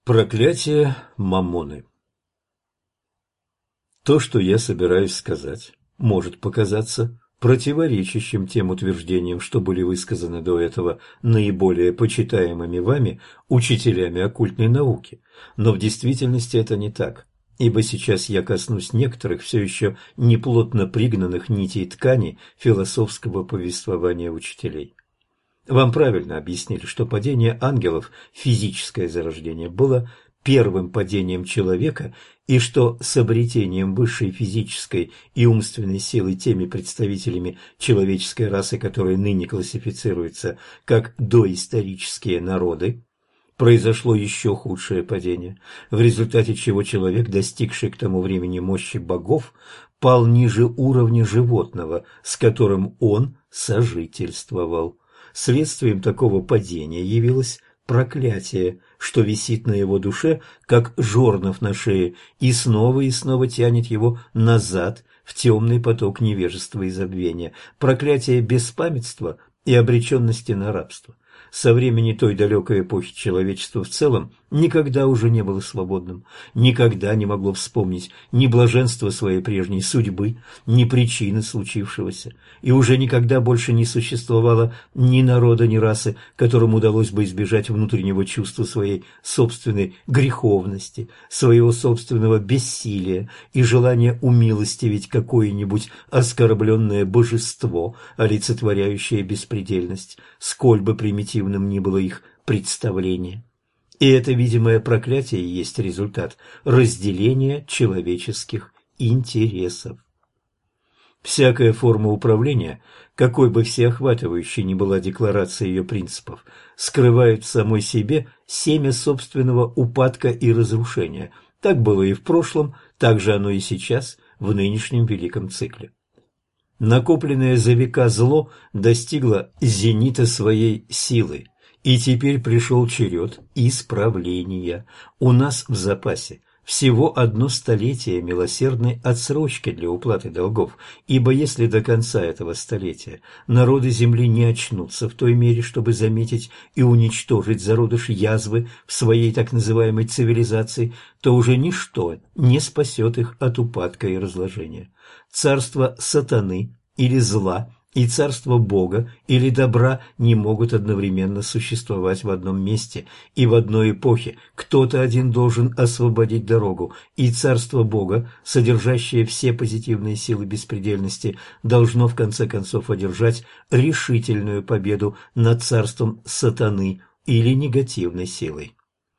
Проклятие Мамоны. То, что я собираюсь сказать, может показаться противоречащим тем утверждениям, что были высказаны до этого наиболее почитаемыми вами учителями оккультной науки, но в действительности это не так, ибо сейчас я коснусь некоторых все еще неплотно пригнанных нитей ткани философского повествования учителей. Вам правильно объяснили, что падение ангелов, физическое зарождение, было первым падением человека, и что с обретением высшей физической и умственной силы теми представителями человеческой расы, которые ныне классифицируются как доисторические народы, произошло еще худшее падение, в результате чего человек, достигший к тому времени мощи богов, пал ниже уровня животного, с которым он сожительствовал. Следствием такого падения явилось проклятие, что висит на его душе, как жорнов на шее, и снова тянет его назад в темный поток невежества и забвения, проклятие беспамятства и обреченности на рабство. Со времени той далекой эпохи человечество в целом никогда уже не было свободным, никогда не могло вспомнить ни блаженства своей прежней судьбы, ни причины случившегося, и уже никогда больше не существовало ни народа, ни расы, которым удалось бы избежать внутреннего чувства своей собственной греховности, своего собственного бессилия и желания умилостивить какое-нибудь оскорбленное божество, олицетворяющее беспредельность, сколь бы примитивным ни было их представление. И это видимое проклятие есть результат разделения человеческих интересов. Всякая форма управления, какой бы всеохватывающей ни была декларация ее принципов, скрывает в самой себе семя собственного упадка и разрушения. Так было и в прошлом, так же оно и сейчас, в нынешнем великом цикле. Накопленное за века зло достигло зенита своей силы, и теперь пришел черед исправления. У нас в запасе всего 1 столетие милосердной отсрочки для уплаты долгов, ибо если до конца этого столетия народы Земли не очнутся в той мере, чтобы заметить и уничтожить зародыш язвы в своей так называемой цивилизации, то уже ничто не спасет их от упадка и разложения. Царство сатаны или зла и царство Бога или добра не могут одновременно существовать в одном месте и в одной эпохе. Кто-то один должен освободить дорогу, и царство Бога, содержащее все позитивные силы беспредельности, должно в конце концов одержать решительную победу над царством сатаны или негативной силой.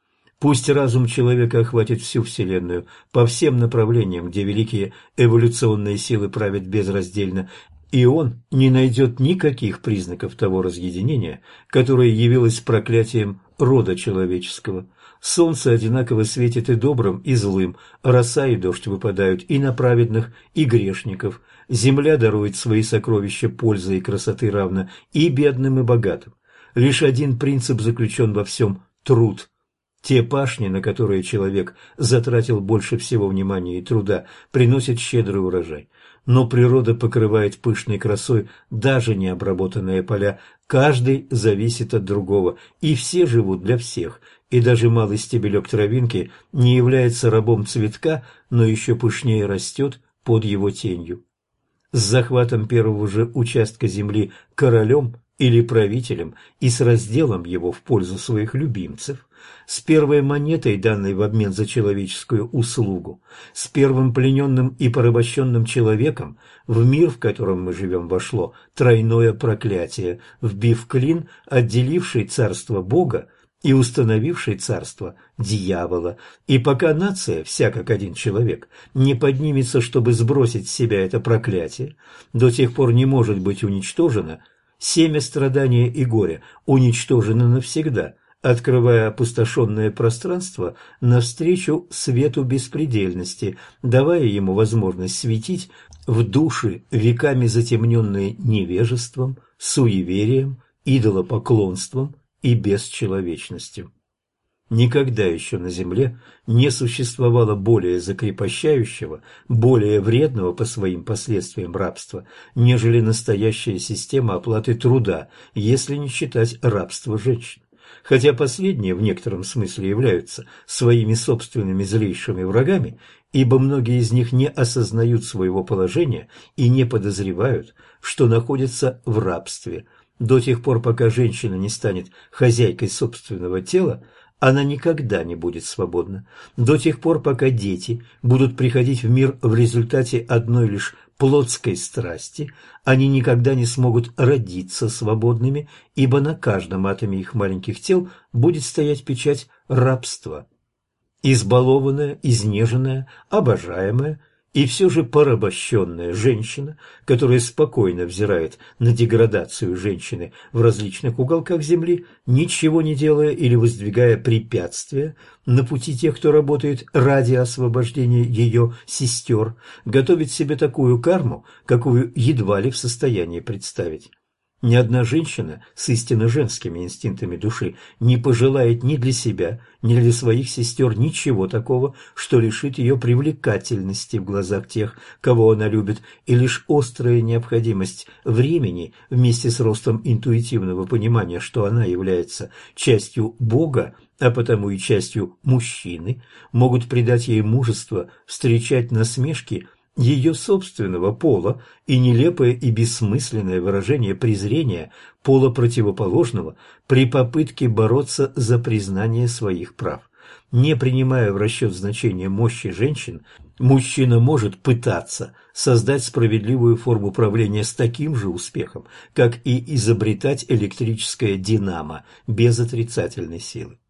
Пусть разум человека охватит всю Вселенную по всем направлениям, где великие эволюционные силы правят безраздельно, и он не найдет никаких признаков того разъединения, которое явилось проклятием рода человеческого. Солнце одинаково светит и добрым, и злым, роса и дождь выпадают и на праведных, и грешников. Земля дарует свои сокровища пользы и красоты равно и бедным, и богатым. Лишь один принцип заключен во всем – труд. Те пашни, на которые человек затратил больше всего внимания и труда, приносят щедрый урожай. Но природа покрывает пышной красой даже необработанные поля. Каждый зависит от другого, и все живут для всех. И даже малый стебелек травинки не является рабом цветка, но еще пышнее растет под его тенью. С захватом первого же участка земли королем или правителем и с разделом его в пользу своих любимцев, с первой монетой, данной в обмен за человеческую услугу, с первым плененным и порабощенным человеком, в мир, в котором мы живем, вошло тройное проклятие, вбив клин, отделивший царство Бога и установивший царство дьявола. И пока нация, вся как один человек, не поднимется, чтобы сбросить с себя это проклятие, до тех пор не может быть уничтожено семя страдания и горя, уничтожено навсегда, открывая опустошенное пространство навстречу свету беспредельности, давая ему возможность светить в души, веками затемненные невежеством, суеверием, идолопоклонством и бесчеловечностью. Никогда еще на земле не существовало более закрепощающего, более вредного по своим последствиям рабства, нежели настоящая система оплаты труда, если не считать рабство женщин. хотя последние в некотором смысле являются своими собственными злейшими врагами, ибо многие из них не осознают своего положения и не подозревают, что находятся в рабстве. До тех пор, пока женщина не станет хозяйкой собственного тела, она никогда не будет свободна. До тех пор, пока дети будут приходить в мир в результате одной лишь плотской страсти, они никогда не смогут родиться свободными, ибо на каждом атоме их маленьких тел будет стоять печать рабства. Избалованная, изнеженная, обожаемая и все же порабощенная женщина, которая спокойно взирает на деградацию женщины в различных уголках земли, ничего не делая или воздвигая препятствия на пути тех, кто работает ради освобождения ее сестер, готовит себе такую карму, какую едва ли в состоянии представить. Ни одна женщина с истинно женскими инстинктами души не пожелает ни для себя, ни для своих сестер ничего такого, что лишит ее привлекательности в глазах тех, кого она любит, и лишь острая необходимость времени вместе с ростом интуитивного понимания, что она является частью Бога, а потому и частью мужчины, могут придать ей мужество встречать насмешки ее собственного пола и нелепое и бессмысленное выражение презрения пола противоположного при попытке бороться за признание своих прав. Не принимая в расчет значение мощи женщин, мужчина может пытаться создать справедливую форму правления с таким же успехом, как и изобретать электрическое динамо без отрицательной силы.